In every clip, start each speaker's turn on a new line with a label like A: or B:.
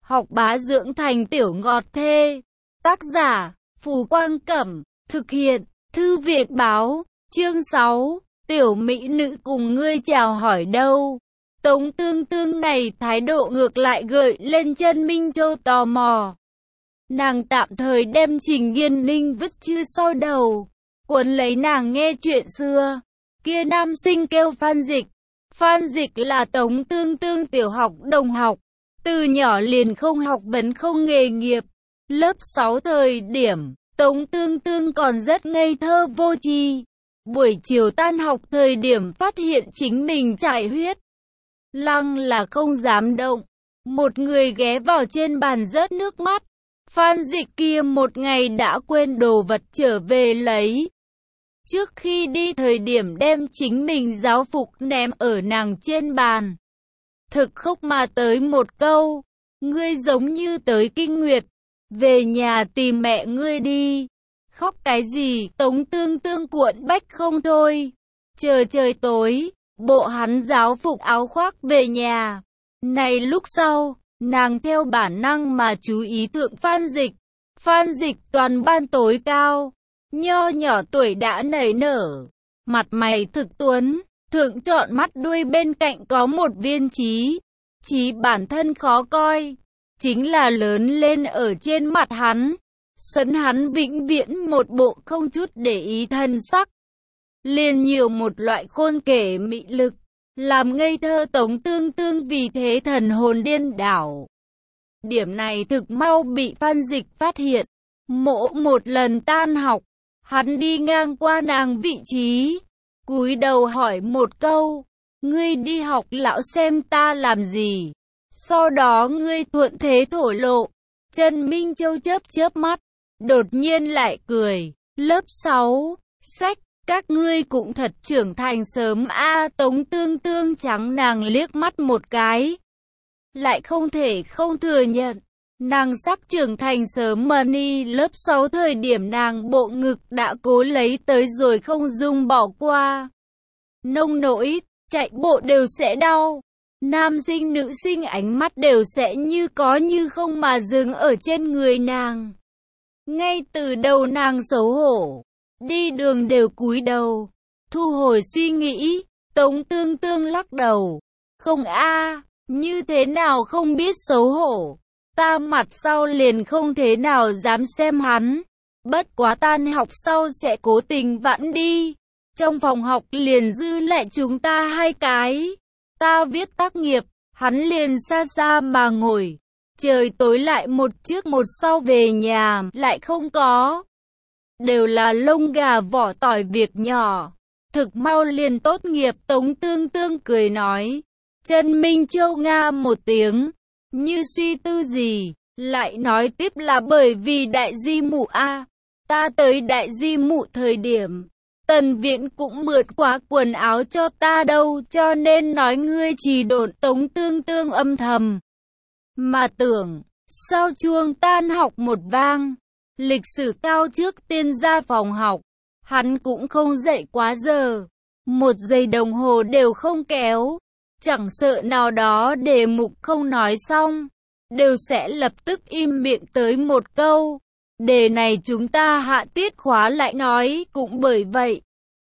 A: học bá dưỡng thành tiểu ngọt thê. Tác giả, Phù Quang Cẩm, thực hiện, Thư viện Báo, chương 6, tiểu mỹ nữ cùng ngươi chào hỏi đâu. Tống Tương Tương này thái độ ngược lại gợi lên Chân Minh Châu tò mò. Nàng tạm thời đem Trình Nghiên Ninh vứt chư sau đầu, cuốn lấy nàng nghe chuyện xưa. Kia nam sinh kêu Phan Dịch. Phan Dịch là Tống Tương Tương tiểu học đồng học, từ nhỏ liền không học vấn không nghề nghiệp. Lớp 6 thời điểm, Tống Tương Tương còn rất ngây thơ vô tri. Buổi chiều tan học thời điểm phát hiện chính mình chảy huyết, lăng là không dám động. Một người ghé vào trên bàn rớt nước mắt. Phan Dịch kia một ngày đã quên đồ vật trở về lấy. Trước khi đi thời điểm đem chính mình giáo phục ném ở nàng trên bàn. Thực khóc mà tới một câu, ngươi giống như tới kinh nguyệt, về nhà tìm mẹ ngươi đi. Khóc cái gì? Tống Tương Tương cuộn bách không thôi. Chờ trời tối, bộ hắn giáo phục áo khoác về nhà. Này lúc sau, nàng theo bản năng mà chú ý thượng Phan Dịch. Phan Dịch toàn ban tối cao, nho nhỏ tuổi đã nảy nở, mặt mày thực tuấn, thượng trọn mắt đuôi bên cạnh có một viên trí. Trí bản thân khó coi, chính là lớn lên ở trên mặt hắn. Sấn hắn vĩnh viễn một bộ không chút để ý thân sắc, liền nhiều một loại khôn kể mị lực, làm ngây thơ Tống Tương Tương vì thế thần hồn điên đảo. Điểm này thực mau bị Phan Dịch phát hiện. Một lần tan học, hắn đi ngang qua nàng vị trí, cúi đầu hỏi một câu, ngươi đi học lão xem ta làm gì? Sau đó ngươi thuận thế thổ lộ. Chân Minh Châu chớp chớp mắt, đột nhiên lại cười. Lớp 6, sách, các ngươi cũng thật trưởng thành sớm a. Tống Tương Tương trắng nàng liếc mắt một cái, lại không thể không thừa nhận, nàng sắc trưởng thành sớm mà ni. Lớp 6 thời điểm nàng bộ ngực đã cố lấy tới rồi không dung bỏ qua. Nông nỗi, chạy bộ đều sẽ đau. Nam sinh nữ sinh ánh mắt đều sẽ như có như không mà dừng ở trên người nàng. Ngay từ đầu nàng xấu hổ, đi đường đều cúi đầu. Thu hồi suy nghĩ, Tống Tương Tương lắc đầu. Không a, như thế nào không biết xấu hổ. Ta mặt sau liền không thế nào dám xem hắn. Bất quá tan học sau sẽ cố tình vãn đi. Trong phòng học liền dư lại chúng ta hai cái. Ta viết tác nghiệp, hắn liền xa xa mà ngồi. Trời tối lại một trước một sau về nhà, lại không có. Đều là lông gà vỏ tỏi việc nhỏ. Thực mau liền tốt nghiệp. Tống Tương Tương cười nói. Chân Minh Châu nga một tiếng, như suy tư gì, lại nói tiếp là bởi vì đại di mụ a. Ta tới đại di mụ thời điểm, Tần Viễn cũng mượn quá quần áo cho ta đâu, cho nên nói ngươi chỉ độn. Tống Tương Tương âm thầm mà tưởng, sau chuông tan học một vang, lịch sử cao trước tiên ra phòng học, hắn cũng không dậy quá giờ, 1 giây đồng hồ đều không kéo. Chẳng sợ nào đó đề mục không nói xong, đều sẽ lập tức im miệng tới một câu. Đề này chúng ta hạ tiết khóa lại nói. Cũng bởi vậy,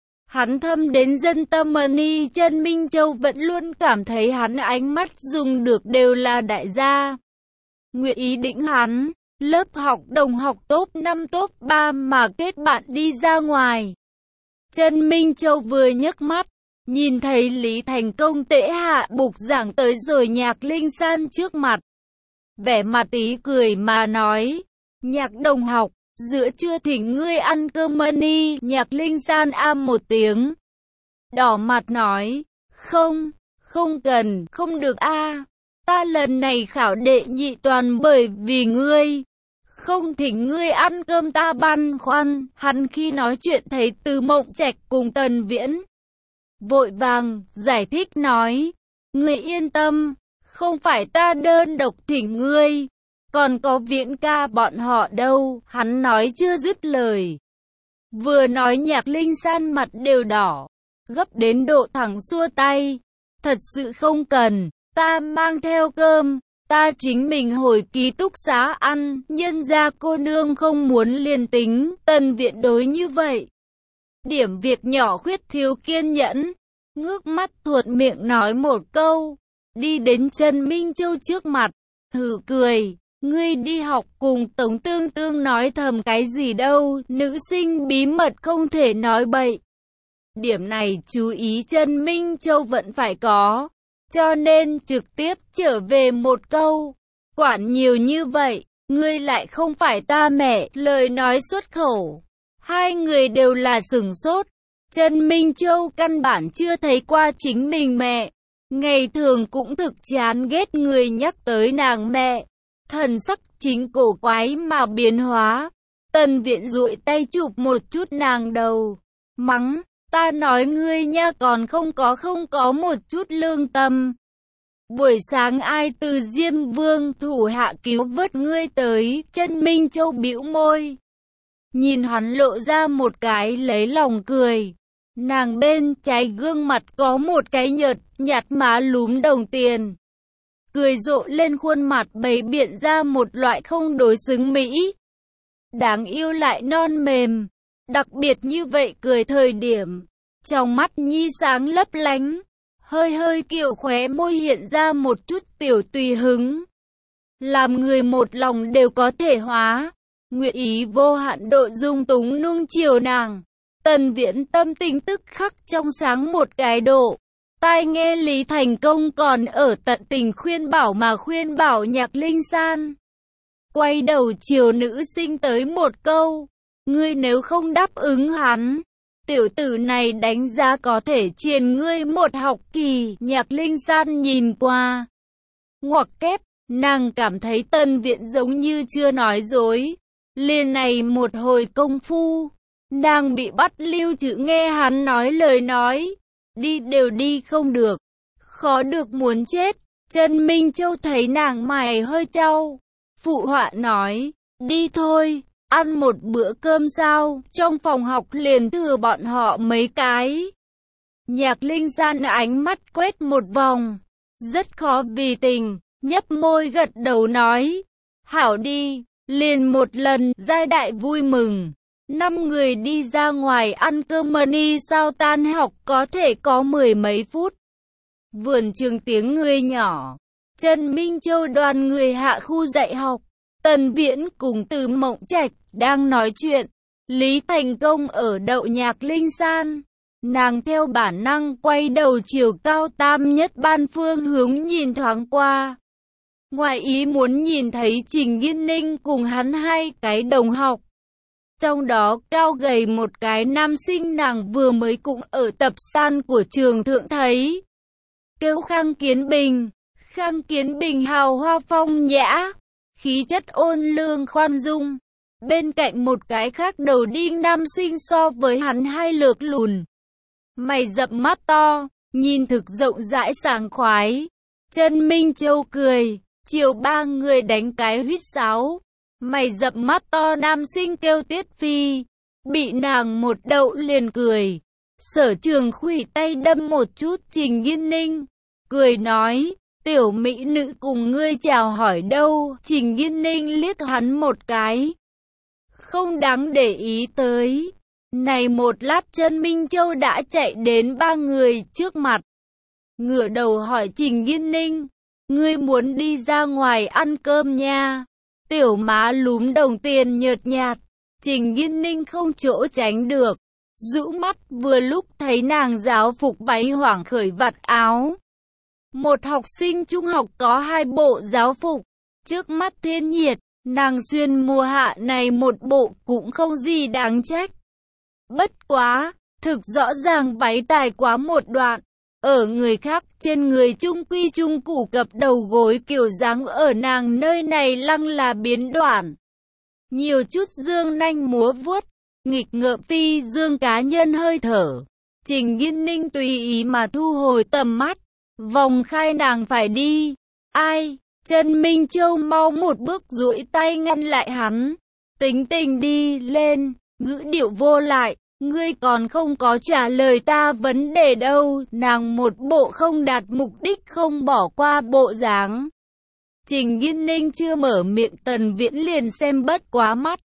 A: hắn thâm đến dân tâm ni. Chân Minh Châu vẫn luôn cảm thấy hắn ánh mắt dùng được đều là đại gia. Nguyện ý định hắn, lớp học đồng học top 5 top 3 mà kết bạn đi ra ngoài. Chân Minh Châu vừa nhấc mắt, nhìn thấy Lý Thành Công tễ hạ bục giảng tới rồi Nhạc Linh San trước mặt. Vẻ mặt ý cười mà nói, Nhạc đồng học, giữa trưa thỉnh ngươi ăn cơm ni. Nhạc Linh San một tiếng, đỏ mặt nói, không cần, không được a. Ta lần này khảo đệ nhị toàn bởi vì ngươi. Không thỉnh ngươi ăn cơm ta băn khoăn. Hắn khi nói chuyện thấy Từ Mộng Trạch cùng Tần Viễn, vội vàng giải thích nói, ngươi yên tâm, không phải ta đơn độc thỉnh ngươi, còn có Viễn ca bọn họ đâu. Hắn nói chưa dứt lời, vừa nói Nhạc Linh San mặt đều đỏ, gấp đến độ thẳng xua tay, thật sự không cần, ta mang theo cơm. Ta chính mình hồi ký túc xá ăn, nhân ra cô nương không muốn liền tính, Tần Viễn đối như vậy. Điểm việc nhỏ khuyết thiếu kiên nhẫn, ngước mắt thuận miệng nói một câu, đi đến Trần Minh Châu trước mặt, hừ cười, ngươi đi học cùng Tống Tương Tương nói thầm cái gì đâu, nữ sinh bí mật không thể nói bậy. Điểm này chú ý Trần Minh Châu vẫn phải có, cho nên trực tiếp trở về một câu, quản nhiều như vậy, ngươi lại không phải ta mẹ, lời nói xuất khẩu. Hai người đều là sửng sốt, Trần Minh Châu căn bản chưa thấy qua chính mình mẹ, ngày thường cũng thực chán ghét người nhắc tới nàng mẹ, thần sắc chính cổ quái mà biến hóa. Tần Viễn duỗi tay chụp một chút nàng đầu, mắng, ta nói ngươi nha còn không có một chút lương tâm. Buổi sáng ai từ Diêm Vương thủ hạ cứu vớt ngươi tới, Trần Minh Châu bĩu môi. Nhìn hắn lộ ra một cái lấy lòng cười. Nàng bên trái gương mặt có một cái nhợt nhạt má lúm đồng tiền. Cười rộ lên khuôn mặt bày biện ra một loại không đối xứng mỹ. Đáng yêu lại non mềm. Đặc biệt như vậy cười thời điểm. Trong mắt nhi sáng lấp lánh. Hơi kiểu khóe môi hiện ra một chút tiểu tùy hứng. Làm người một lòng đều có thể hóa. Nguyện ý vô hạn độ dung túng nuông chiều nàng. Tần Viễn tâm tình tức khắc trong sáng một cái độ. Tai nghe Lý Thành Công còn ở tận tình khuyên bảo Nhạc Linh San. Quay đầu chiều nữ sinh tới một câu. Ngươi nếu không đáp ứng hắn, tiểu tử này đánh giá có thể triền ngươi một học kỳ. Nhạc Linh San nhìn qua. Ngoặc kép, nàng cảm thấy Tần Viễn giống như chưa nói dối. Liền này một hồi công phu, nàng bị bắt lưu trữ nghe hắn nói lời nói. Đi đều đi không được, khó được muốn chết. Trần Minh Châu thấy nàng mày hơi chau, phụ họa nói, đi thôi, ăn một bữa cơm sao, trong phòng học liền thừa bọn họ mấy cái. Nhạc Linh San ánh mắt quét một vòng, rất khó vì tình, nhấp môi gật đầu nói, hảo đi. Liền một lần, giai đại vui mừng. 5 người đi ra ngoài ăn cơm mani sau tan học có thể có 10 mấy phút. Vườn trường tiếng người nhỏ. Trần Minh Châu đoàn người hạ khu dạy học. Tần Viễn cùng Từ Mộng Trạch đang nói chuyện. Lý Thành Công ở đậu Nhạc Linh San. Nàng theo bản năng quay đầu chiều cao tam nhất ban phương hướng nhìn thoáng qua. Ngoài ý muốn nhìn thấy Trình Nghiên Ninh cùng hắn hai cái đồng học. Trong đó cao gầy một cái nam sinh nàng vừa mới cũng ở tập san của trường thượng thấy. Kêu Khang Kiến Bình. Khang Kiến Bình hào hoa phong nhã, khí chất ôn lương khoan dung. Bên cạnh một cái khác đầu đinh nam sinh so với hắn hai lược lùn. Mày rậm mắt to, nhìn thực rộng rãi sảng khoái. Trần Minh Châu cười. Chiều ba người đánh cái huýt sáo. Mày dập mắt to nam sinh kêu Tiết Phi. Bị nàng một đậu liền cười. Sở Trường khuỷu tay đâm một chút Trình Nghiên Ninh. Cười nói, tiểu mỹ nữ cùng ngươi chào hỏi đâu. Trình Nghiên Ninh liếc hắn một cái. Không đáng để ý tới. Này một lát Trần Minh Châu đã chạy đến ba người trước mặt. Ngửa đầu hỏi Trình Nghiên Ninh. Ngươi muốn đi ra ngoài ăn cơm nha. Tiểu má lúm đồng tiền nhợt nhạt. Trình Nghiên Ninh không chỗ tránh được. Rũ mắt vừa lúc thấy nàng giáo phục váy hoảng khởi vạt áo. Một học sinh trung học có 2 bộ giáo phục. Trước mắt thiên nhiệt, nàng xuyên mùa hạ này một bộ cũng không gì đáng trách. Bất quá, thực rõ ràng váy tài quá một đoạn. Ở người khác trên người trung quy trung củ cập đầu gối kiểu dáng ở nàng nơi này lăng là biến đoạn. Nhiều chút dương nanh múa vuốt, nghịch ngợm phi dương cá nhân hơi thở. Trình Nghiên Ninh tùy ý mà thu hồi tầm mắt, vòng khai nàng phải đi. Ai? Trần Minh Châu mau một bước duỗi tay ngăn lại hắn. Tính tình đi lên, ngữ điệu vô lại. Ngươi còn không có trả lời ta vấn đề đâu. Nàng một bộ không đạt mục đích không bỏ qua bộ dáng. Trình Nghiên Ninh chưa mở miệng Tần Viễn liền xem bất quá mắt.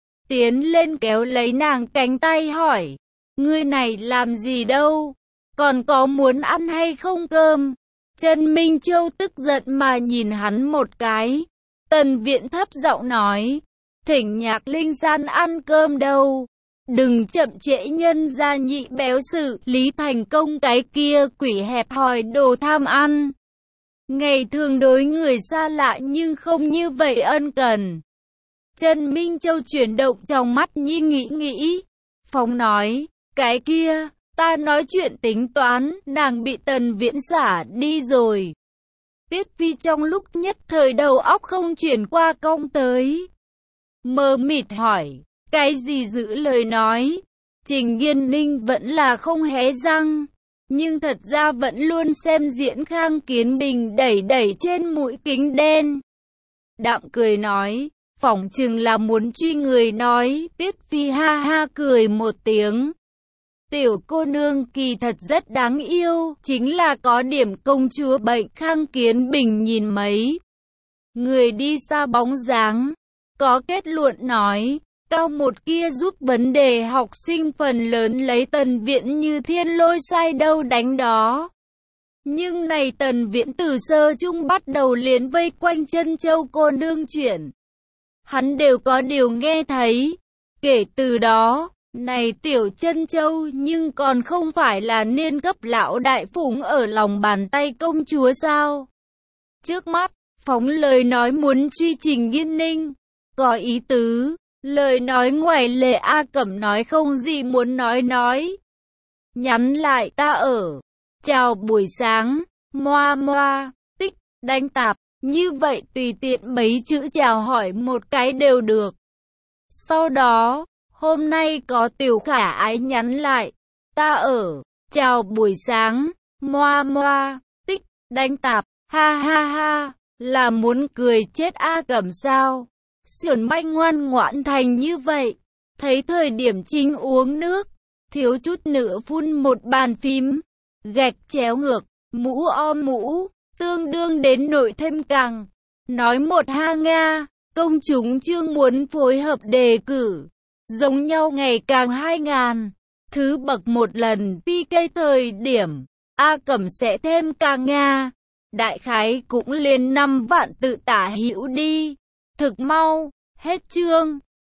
A: Tiến lên kéo lấy nàng cánh tay hỏi, ngươi này làm gì đâu, còn có muốn ăn hay không cơm? Trần Minh Châu tức giận mà nhìn hắn một cái. Tần Viễn thấp giọng nói, thỉnh Nhạc Linh San ăn cơm đâu. Đừng chậm trễ nhân gia nhị béo sự, Lý Thành Công cái kia quỷ hẹp hòi đồ tham ăn. Ngày thường đối người xa lạ nhưng không như vậy ân cần. Trần Minh Châu chuyển động trong mắt nhi nghĩ. Phóng nói, cái kia, ta nói chuyện tính toán, nàng bị Tần Viễn xả đi rồi. Tiết Phi trong lúc nhất thời đầu óc không chuyển qua công tới. Mờ mịt hỏi, cái gì giữ lời nói? Trình Nghiên Ninh vẫn là không hé răng, nhưng thật ra vẫn luôn xem diễn Khang Kiến Bình đẩy trên mũi kính đen. Đạm cười nói, phỏng chừng là muốn truy người nói. Tiết Phi ha ha cười một tiếng. Tiểu cô nương kỳ thật rất đáng yêu, chính là có điểm công chúa bệnh. Khang Kiến Bình nhìn mấy người đi xa bóng dáng, có kết luận nói, cao một kia giúp vấn đề học sinh phần lớn lấy Tần Viễn như thiên lôi sai đâu đánh đó. Nhưng này Tần Viễn từ sơ chung bắt đầu liền vây quanh Chân Châu cô nương chuyện, hắn đều có điều nghe thấy. Kể từ đó, này tiểu Chân Châu nhưng còn không phải là niên cấp lão đại phủng ở lòng bàn tay công chúa sao? Trước mắt, phóng lời nói muốn truy Trình Nghiên Ninh, có ý tứ, lời nói ngoài lề A Cẩm nói không gì muốn nói. Nhắn lại ta ở, chào buổi sáng, moa, tích, đánh tạp, như vậy tùy tiện mấy chữ chào hỏi một cái đều được. Sau đó, hôm nay có Tiểu Khả Ái nhắn lại, ta ở, chào buổi sáng, moa, tích, đánh tạp, ha, là muốn cười chết A Cẩm sao? Sườn manh ngoan ngoãn thành như vậy, thấy thời điểm chính uống nước, thiếu chút nữa phun một bàn phím, gạch chéo ngược, mũ om mũ, tương đương đến nổi thêm càng. Nói một ha nga, công chúng chương muốn phối hợp đề cử, giống nhau ngày càng 2000, thứ bậc một lần PK thời điểm, A Cẩm sẽ thêm càng nga, đại khái cũng liền 5 vạn tự tả hữu đi, thực mau, hết chương.